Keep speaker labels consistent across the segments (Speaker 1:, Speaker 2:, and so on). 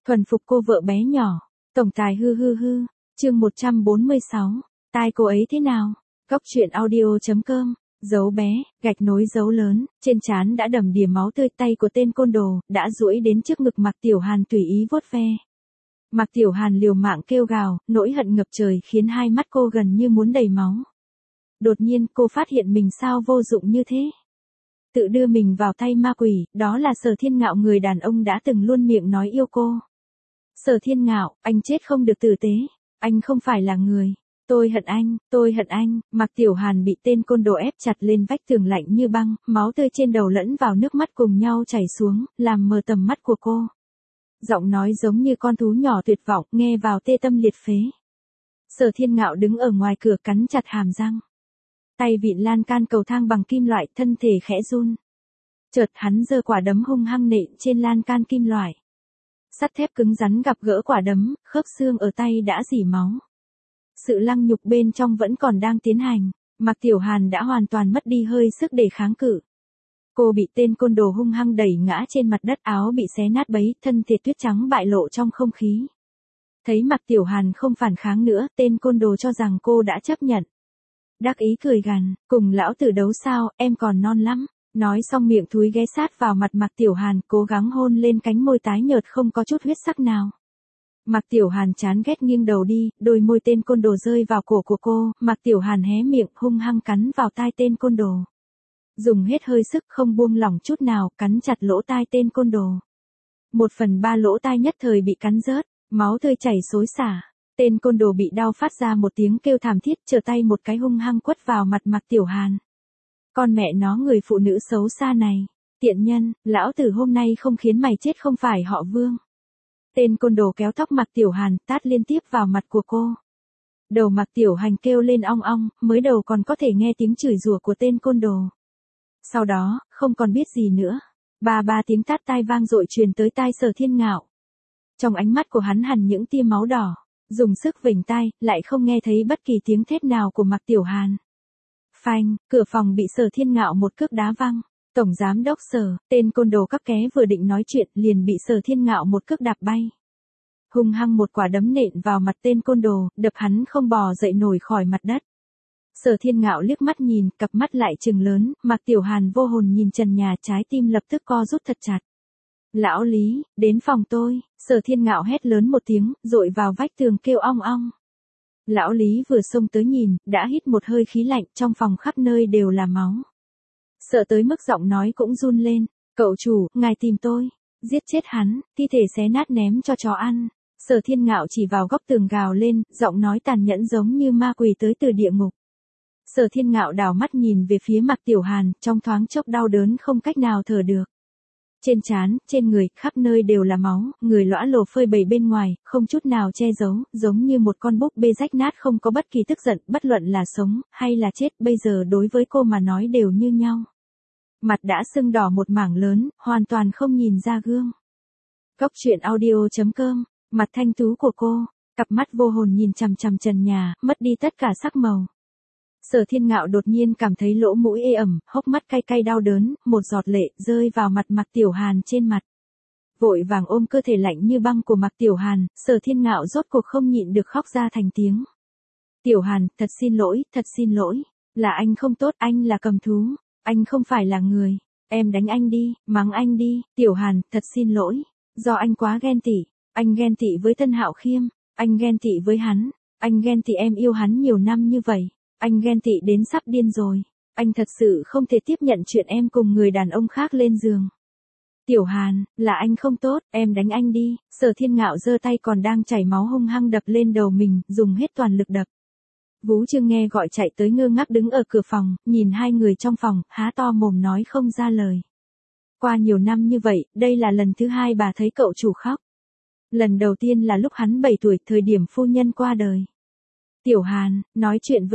Speaker 1: Thuần phục cô vợ bé nhỏ. Tổng tài hư hư hư. Chương 146. Tai cô ấy thế nào? Góc truyện audio.com. Dấu bé, gạch nối dấu lớn, trên trán đã đầm đìa máu tươi, tay của tên côn đồ đã duỗi đến trước ngực Mạc Tiểu Hàn tùy ý vuốt ve. Mạc Tiểu Hàn liều mạng kêu gào, nỗi hận ngập trời khiến hai mắt cô gần như muốn đầy máu. Đột nhiên cô phát hiện mình sao vô dụng như thế. Tự đưa mình vào tay ma quỷ, đó là Sở Thiên Ngạo, người đàn ông đã từng luôn miệng nói yêu cô. Sở Thiên Ngạo, anh chết không được tử tế, anh không phải là người. Tôi hận anh, tôi hận anh. Mạc Tiểu Hàn bị tên côn đồ ép chặt lên vách tường lạnh như băng, máu tươi trên đầu lẫn vào nước mắt cùng nhau chảy xuống, làm mờ tầm mắt của cô. Giọng nói giống như con thú nhỏ tuyệt vọng, nghe vào tê tâm liệt phế. Sở Thiên Ngạo đứng ở ngoài cửa cắn chặt hàm răng. Tay vịn lan can cầu thang bằng kim loại, thân thể khẽ run. Chợt hắn giơ quả đấm hung hăng nện trên lan can kim loại. Sắt thép cứng rắn gặp gỡ quả đấm, khớp xương ở tay đã rỉ máu. Sự lăng nhục bên trong vẫn còn đang tiến hành, Mạc Tiểu Hàn đã hoàn toàn mất đi hơi sức để kháng cự. Cô bị tên côn đồ hung hăng đẩy ngã trên mặt đất, áo bị xé nát bấy, thân thể tuyết trắng bại lộ trong không khí. Thấy Mạc Tiểu Hàn không phản kháng nữa, tên côn đồ cho rằng cô đã chấp nhận. Đắc ý cười gằn, cùng lão tử đấu sao, em còn non lắm. Nói xong miệng thúi ghé sát vào mặt Mạc Tiểu Hàn, cố gắng hôn lên cánh môi tái nhợt không có chút huyết sắc nào. Mạc Tiểu Hàn chán ghét nghiêng đầu đi, đôi môi tên côn đồ rơi vào cổ của cô, Mạc Tiểu Hàn hé miệng hung hăng cắn vào tai tên côn đồ. Dùng hết hơi sức không buông lỏng chút nào, cắn chặt lỗ tai tên côn đồ. 1/3 lỗ tai nhất thời bị cắn rớt, máu tươi chảy xối xả. Tên côn đồ bị đau phát ra một tiếng kêu thảm thiết, trở tay một cái hung hăng quất vào mặt Mạc Tiểu Hàn. Con mẹ nó, người phụ nữ xấu xa này, tiện nhân, lão tử hôm nay không khiến mày chết không phải họ Vương. Tên côn đồ kéo tóc Mạc Tiểu Hàn, tát liên tiếp vào mặt của cô. Đầu Mạc Tiểu Hàn kêu lên ong ong, mới đầu còn có thể nghe tiếng chửi rủa của tên côn đồ. Sau đó, không còn biết gì nữa. Ba tiếng tát tai vang dội truyền tới tai Sở Thiên Ngạo. Trong ánh mắt của hắn hằn những tia máu đỏ, dùng sức vểnh tai, lại không nghe thấy bất kỳ tiếng thét nào của Mạc Tiểu Hàn. Phanh, cửa phòng bị Sở Thiên Ngạo một cước đá văng. Tổng giám đốc Sở, tên côn đồ cắp ké vừa định nói chuyện liền bị Sở Thiên Ngạo một cước đạp bay. Hung hăng một quả đấm nện vào mặt tên côn đồ, đập hắn không bò dậy nổi khỏi mặt đất. Sở Thiên Ngạo liếc mắt nhìn, cặp mắt lại trừng lớn, Mạc Tiểu Hàn vô hồn nhìn trần nhà, trái tim lập tức co rút thật chặt. Lão Lý, đến phòng tôi. Sở Thiên Ngạo hét lớn một tiếng, dội vào vách tường kêu ong ong. Lão Lý vừa xông tới nhìn, đã hít một hơi khí lạnh, trong phòng khắp nơi đều là máu. Sợ tới mức giọng nói cũng run lên. Cậu chủ, ngài tìm tôi. Giết chết hắn, thi thể xé nát ném cho chó ăn. Sở Thiên Ngạo chỉ vào góc tường gào lên, giọng nói tàn nhẫn giống như ma quỷ tới từ địa ngục. Sở Thiên Ngạo đảo mắt nhìn về phía Mạc Tiểu Hàn, trong thoáng chốc đau đớn không cách nào thở được. Trên trán, trên người, khắp nơi đều là máu, người lõa lồ phơi bày bên ngoài, không chút nào che giấu, giống như một con búp bê rách nát, không có bất kỳ tức giận, bất luận là sống, hay là chết, bây giờ đối với cô mà nói đều như nhau. Mặt đã sưng đỏ một mảng lớn, hoàn toàn không nhìn ra gương. Góc truyện audio.com, mặt thanh tú của cô, cặp mắt vô hồn nhìn chằm chằm trần nhà, mất đi tất cả sắc màu. Sở Thiên Ngạo đột nhiên cảm thấy lỗ mũi ê ẩm, hốc mắt cay cay đau đớn, một giọt lệ rơi vào mặt Mạc Tiểu Hàn trên mặt. Vội vàng ôm cơ thể lạnh như băng của Mạc Tiểu Hàn, Sở Thiên Ngạo rốt cuộc không nhịn được khóc ra thành tiếng. Tiểu Hàn, thật xin lỗi, là anh không tốt, anh là cầm thú, anh không phải là người, em đánh anh đi, mắng anh đi, Tiểu Hàn, thật xin lỗi, do anh quá ghen tị, anh ghen tị với Tân Hạo Khiêm, anh ghen tị với hắn, anh ghen tị em yêu hắn nhiều năm như vậy. Anh ghen tị đến sắp điên rồi. Anh thật sự không thể tiếp nhận chuyện em cùng người đàn ông khác lên giường. Tiểu Hàn, là anh không tốt, em đánh anh đi. Sở Thiên Ngạo giơ tay còn đang chảy máu hung hăng đập lên đầu mình, dùng hết toàn lực đập. Vú Trương nghe gọi chạy tới ngơ ngác đứng ở cửa phòng, nhìn hai người trong phòng, há to mồm nói không ra lời. Qua nhiều năm như vậy, đây là lần thứ hai bà thấy cậu chủ khóc. Lần đầu tiên là lúc hắn 7 tuổi, thời điểm phu nhân qua đời. Tiểu Hàn, nói chuyện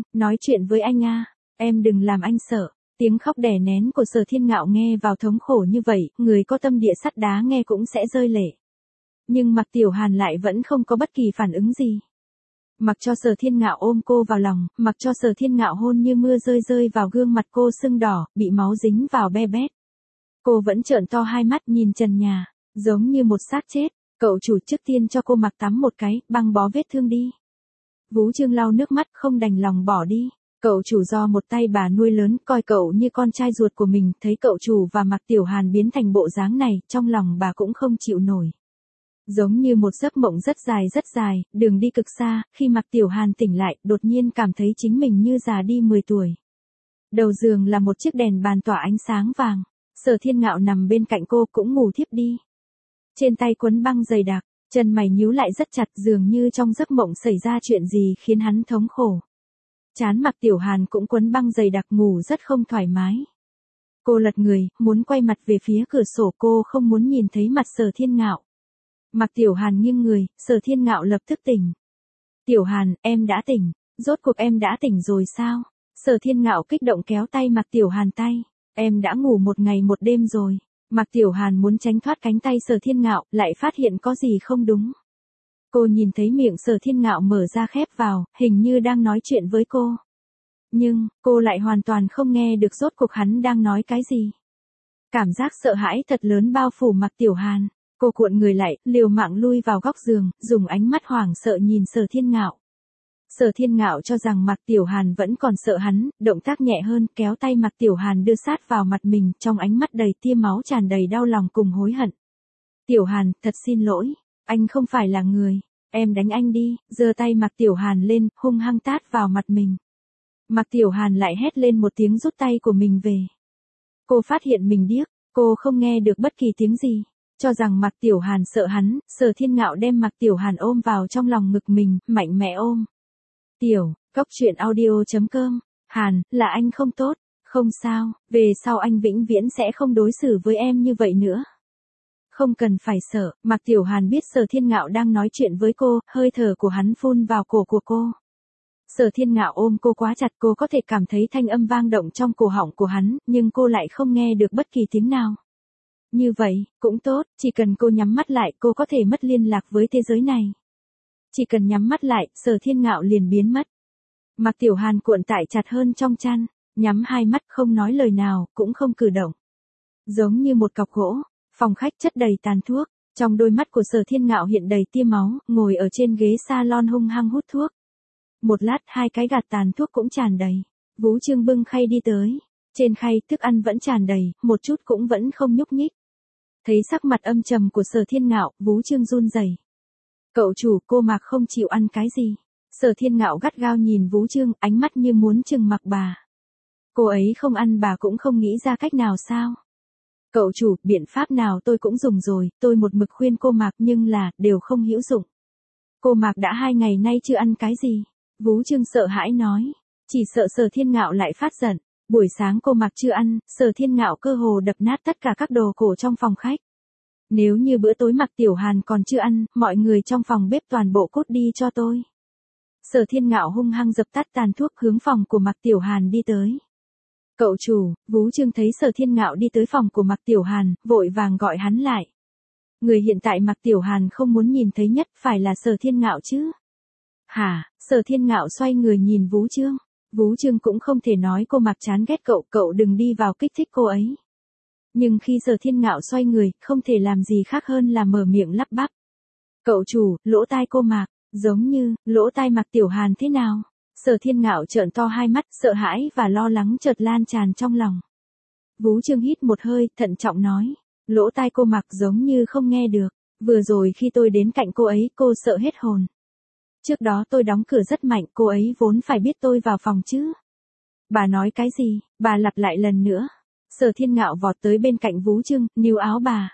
Speaker 1: với anh a, em đừng làm anh sợ. Tiếng khóc đè nén của Sở Thiên Ngạo nghe vào thống khổ như vậy, người có tâm địa sắt đá nghe cũng sẽ rơi lệ. Nhưng Mạc Tiểu Hàn lại vẫn không có bất kỳ phản ứng gì. Mặc cho Sở Thiên Ngạo ôm cô vào lòng, mặc cho Sở Thiên Ngạo hôn như mưa rơi vào gương mặt cô sưng đỏ, bị máu dính vào be bét. Cô vẫn trợn to hai mắt nhìn trần nhà, giống như một xác chết. Cậu chủ trước tiên cho cô mặc tắm một cái, băng bó vết thương đi. Vú Trương lau nước mắt không đành lòng bỏ đi. Cậu chủ do một tay bà nuôi lớn, coi cậu như con trai ruột của mình, thấy cậu chủ và Mạc Tiểu Hàn biến thành bộ dáng này, trong lòng bà cũng không chịu nổi. Giống như một giấc mộng rất dài, đường đi cực xa, khi Mạc Tiểu Hàn tỉnh lại, đột nhiên cảm thấy chính mình như già đi 10 tuổi. Đầu giường là một chiếc đèn bàn tỏa ánh sáng vàng. Sở Thiên Ngạo nằm bên cạnh cô cũng ngủ thiếp đi. Trên tay quấn băng dày đặc, chân mày nhíu lại rất chặt, dường như trong giấc mộng xảy ra chuyện gì khiến hắn thống khổ. Trán Mạc Tiểu Hàn cũng quấn băng dày đặc, ngủ rất không thoải mái. Cô lật người, muốn quay mặt về phía cửa sổ, cô không muốn nhìn thấy mặt Sở Thiên Ngạo. Mạc Tiểu Hàn nghiêng người, Sở Thiên Ngạo lập tức tỉnh. Tiểu Hàn, em đã tỉnh, rốt cuộc em đã tỉnh rồi sao? Sở Thiên Ngạo kích động kéo tay Mạc Tiểu Hàn tay, em đã ngủ một ngày một đêm rồi. Mạc Tiểu Hàn muốn tránh thoát cánh tay Sở Thiên Ngạo, lại phát hiện có gì không đúng. Cô nhìn thấy miệng Sở Thiên Ngạo mở ra khép vào, hình như đang nói chuyện với cô. Nhưng, cô lại hoàn toàn không nghe được rốt cuộc hắn đang nói cái gì. Cảm giác sợ hãi thật lớn bao phủ Mạc Tiểu Hàn. Cô cuộn người lại, liều mạng lui vào góc giường, dùng ánh mắt hoảng sợ nhìn Sở Thiên Ngạo. Sở Thiên Ngạo cho rằng Mạc Tiểu Hàn vẫn còn sợ hắn, động tác nhẹ hơn, kéo tay Mạc Tiểu Hàn đưa sát vào mặt mình, trong ánh mắt đầy tia máu, tràn đầy đau lòng cùng hối hận. Tiểu Hàn, thật xin lỗi, anh không phải là người, em đánh anh đi, giơ tay Mạc Tiểu Hàn lên, hung hăng tát vào mặt mình. Mạc Tiểu Hàn lại hét lên một tiếng, rút tay của mình về. Cô phát hiện mình điếc, cô không nghe được bất kỳ tiếng gì. Cho rằng Mạc Tiểu Hàn sợ hắn, Sở Thiên Ngạo đem Mạc Tiểu Hàn ôm vào trong lòng ngực mình, mạnh mẽ ôm. Cóc truyện audio.com, Hàn, là anh không tốt, không sao, về sau anh vĩnh viễn sẽ không đối xử với em như vậy nữa. Không cần phải sợ, Mạc Tiểu Hàn biết Sở Thiên Ngạo đang nói chuyện với cô, hơi thở của hắn phun vào cổ của cô. Sở Thiên Ngạo ôm cô quá chặt, cô có thể cảm thấy thanh âm vang động trong cổ họng của hắn, nhưng cô lại không nghe được bất kỳ tiếng nào. Như vậy, cũng tốt, chỉ cần cô nhắm mắt lại, cô có thể mất liên lạc với thế giới này. Chỉ cần nhắm mắt lại, Sở Thiên Ngạo liền biến mất. Mạc Tiểu Hàn cuộn tại chặt hơn trong chăn, nhắm hai mắt không nói lời nào, cũng không cử động. Giống như một cọc gỗ, phòng khách chất đầy tàn thuốc, trong đôi mắt của Sở Thiên Ngạo hiện đầy tia máu, ngồi ở trên ghế salon hung hăng hút thuốc. Một lát, hai cái gạt tàn thuốc cũng tràn đầy. Vú Trương bưng khay đi tới. Trên khay, thức ăn vẫn tràn đầy, một chút cũng vẫn không nhúc nhích. Thấy sắc mặt âm trầm của Sở Thiên Ngạo, Vú Trương run rẩy. Cậu chủ, cô Mạc không chịu ăn cái gì. Sở Thiên Ngạo gắt gao nhìn Vú Trương, ánh mắt như muốn trừng Mạc bà. Cô ấy không ăn, bà cũng không nghĩ ra cách nào sao? Cậu chủ, biện pháp nào tôi cũng dùng rồi, tôi một mực khuyên cô Mạc nhưng là, đều không hữu dụng. Cô Mạc đã 2 ngày nay chưa ăn cái gì. Vú Trương sợ hãi nói. Chỉ sợ Sở Thiên Ngạo lại phát giận. Buổi sáng cô Mạc chưa ăn, Sở Thiên Ngạo cơ hồ đập nát tất cả các đồ cổ trong phòng khách. Nếu như bữa tối Mạc Tiểu Hàn còn chưa ăn, mọi người trong phòng bếp toàn bộ cút đi cho tôi. Sở Thiên Ngạo hung hăng dập tắt tàn thuốc, hướng phòng của Mạc Tiểu Hàn đi tới. Cậu chủ, Vú Trương thấy Sở Thiên Ngạo đi tới phòng của Mạc Tiểu Hàn, vội vàng gọi hắn lại. Người hiện tại Mạc Tiểu Hàn không muốn nhìn thấy nhất phải là Sở Thiên Ngạo chứ. Hả? Sở Thiên Ngạo xoay người nhìn Vú Trương. Vú Trương cũng không thể nói cô Mạc chán ghét cậu, cậu đừng đi vào kích thích cô ấy. Nhưng khi Sở Thiên Ngạo xoay người, không thể làm gì khác hơn là mở miệng lắp bắp. Cậu chủ, lỗ tai cô Mạc, giống như, lỗ tai Mạc Tiểu Hàn thế nào? Sở Thiên Ngạo trợn to hai mắt, sợ hãi và lo lắng chợt lan tràn trong lòng. Vú Trương hít một hơi, thận trọng nói. Lỗ tai cô Mạc giống như không nghe được. Vừa rồi khi tôi đến cạnh cô ấy, cô sợ hết hồn. Trước đó tôi đóng cửa rất mạnh, cô ấy vốn phải biết tôi vào phòng chứ. Bà nói cái gì? Bà lặp lại lần nữa. Sở Thiên Ngạo vọt tới bên cạnh Vú Trương, níu áo bà.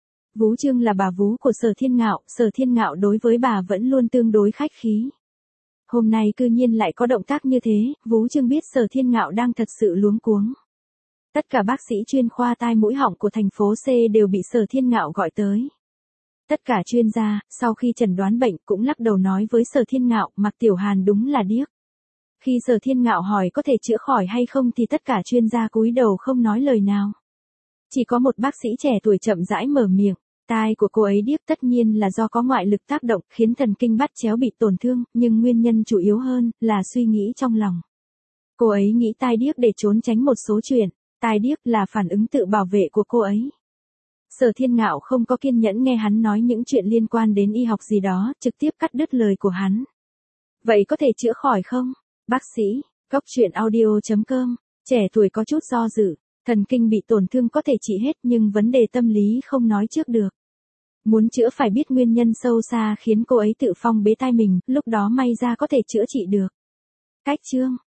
Speaker 1: Vú Trương là bà vú của Sở Thiên Ngạo đối với bà vẫn luôn tương đối khách khí. Hôm nay cư nhiên lại có động tác như thế, Vú Trương biết Sở Thiên Ngạo đang thật sự luống cuống. Tất cả bác sĩ chuyên khoa tai mũi họng của thành phố C đều bị Sở Thiên Ngạo gọi tới. Tất cả chuyên gia, sau khi chẩn đoán bệnh cũng lắc đầu nói với Sở Thiên Ngạo, Mạc Tiểu Hàn đúng là điếc. Khi Sở Thiên Ngạo hỏi có thể chữa khỏi hay không thì tất cả chuyên gia cúi đầu không nói lời nào. Chỉ có một bác sĩ trẻ tuổi chậm rãi mở miệng, tai của cô ấy điếc tất nhiên là do có ngoại lực tác động khiến thần kinh bát chéo bị tổn thương, nhưng nguyên nhân chủ yếu hơn là suy nghĩ trong lòng. Cô ấy nghĩ tai điếc để trốn tránh một số chuyện, tai điếc là phản ứng tự bảo vệ của cô ấy. Sở Thiên Ngạo không có kiên nhẫn nghe hắn nói những chuyện liên quan đến y học gì đó, trực tiếp cắt đứt lời của hắn. Vậy có thể chữa khỏi không? Bác sĩ, Góc Truyện Audio.com, trẻ tuổi có chút do dự, thần kinh bị tổn thương có thể trị hết nhưng vấn đề tâm lý không nói trước được. Muốn chữa phải biết nguyên nhân sâu xa khiến cô ấy tự phong bế tai mình, lúc đó may ra có thể chữa trị được. Cách chương